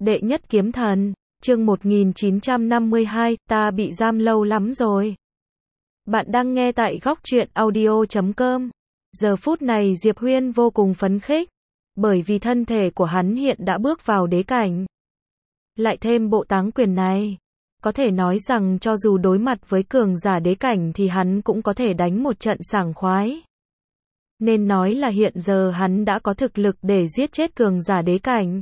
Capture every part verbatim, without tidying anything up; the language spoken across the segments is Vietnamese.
Đệ nhất kiếm thần, chương một nghìn chín trăm năm mươi hai, ta bị giam lâu lắm rồi. Bạn đang nghe tại góc truyện audio chấm com. Giờ phút này Diệp Huyên vô cùng phấn khích, bởi vì thân thể của hắn hiện đã bước vào đế cảnh. Lại thêm bộ táng quyền này, có thể nói rằng cho dù đối mặt với cường giả đế cảnh thì hắn cũng có thể đánh một trận sảng khoái. Nên nói là hiện giờ hắn đã có thực lực để giết chết cường giả đế cảnh.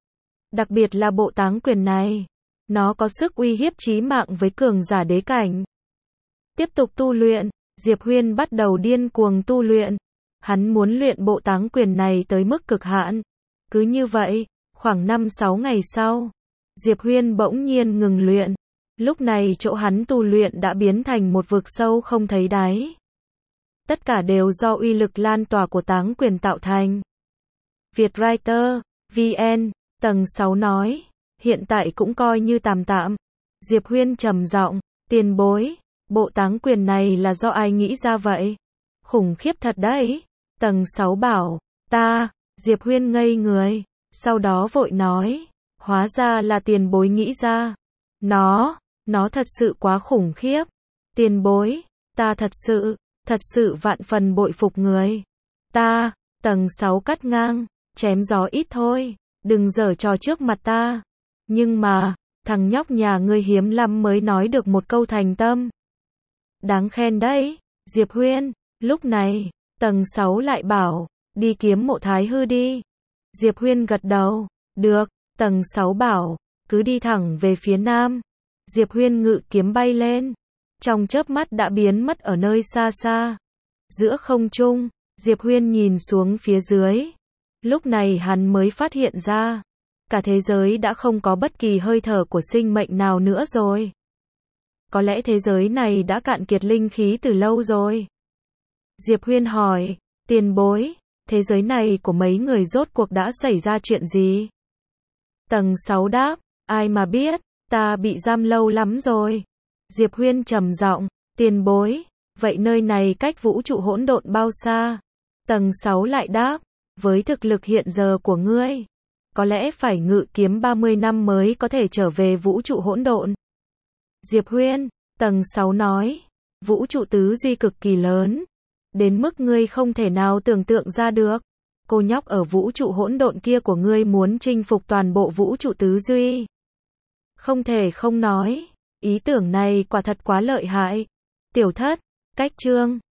Đặc biệt là bộ táng quyền này, nó có sức uy hiếp chí mạng với cường giả đế cảnh. Tiếp tục tu luyện, Diệp Huyên bắt đầu điên cuồng tu luyện. Hắn muốn luyện bộ táng quyền này tới mức cực hạn. Cứ như vậy, khoảng năm sáu ngày sau, Diệp Huyên bỗng nhiên ngừng luyện. Lúc này chỗ hắn tu luyện đã biến thành một vực sâu không thấy đáy. Tất cả đều do uy lực lan tỏa của táng quyền tạo thành. Vietwriter, vê en, tầng sáu nói, hiện tại cũng coi như tạm tạm. Diệp Huyên trầm giọng, tiền bối, bộ táng quyền này là do ai nghĩ ra vậy? Khủng khiếp thật đấy. Tầng sáu bảo, ta, Diệp Huyên ngây người, sau đó vội nói, hóa ra là tiền bối nghĩ ra. Nó, nó thật sự quá khủng khiếp. Tiền bối, ta thật sự, thật sự vạn phần bội phục người. Ta, tầng sáu cắt ngang, chém gió ít thôi, đừng giở trò trước mặt ta. Nhưng mà, thằng nhóc nhà ngươi hiếm lắm mới nói được một câu thành tâm. Đáng khen đấy, Diệp Huyên. Lúc này, tầng sáu lại bảo, đi kiếm mộ Thái Hư đi. Diệp Huyên gật đầu, được. Tầng sáu bảo, cứ đi thẳng về phía nam. Diệp Huyên ngự kiếm bay lên, trong chớp mắt đã biến mất ở nơi xa xa. Giữa không trung, Diệp Huyên nhìn xuống phía dưới. Lúc này hắn mới phát hiện ra, cả thế giới đã không có bất kỳ hơi thở của sinh mệnh nào nữa rồi. Có lẽ thế giới này đã cạn kiệt linh khí từ lâu rồi. Diệp Huyên hỏi, tiền bối, thế giới này của mấy người rốt cuộc đã xảy ra chuyện gì? Tầng sáu đáp, ai mà biết, ta bị giam lâu lắm rồi. Diệp Huyên trầm giọng, tiền bối, vậy nơi này cách vũ trụ hỗn độn bao xa? Tầng sáu lại đáp, với thực lực hiện giờ của ngươi, có lẽ phải ngự kiếm ba mươi năm mới có thể trở về vũ trụ hỗn độn. Diệp Huyên, tầng sáu nói, vũ trụ tứ duy cực kỳ lớn, đến mức ngươi không thể nào tưởng tượng ra được. Cô nhóc ở vũ trụ hỗn độn kia của ngươi muốn chinh phục toàn bộ vũ trụ tứ duy. Không thể không nói, ý tưởng này quả thật quá lợi hại. Tiểu thất, cách chương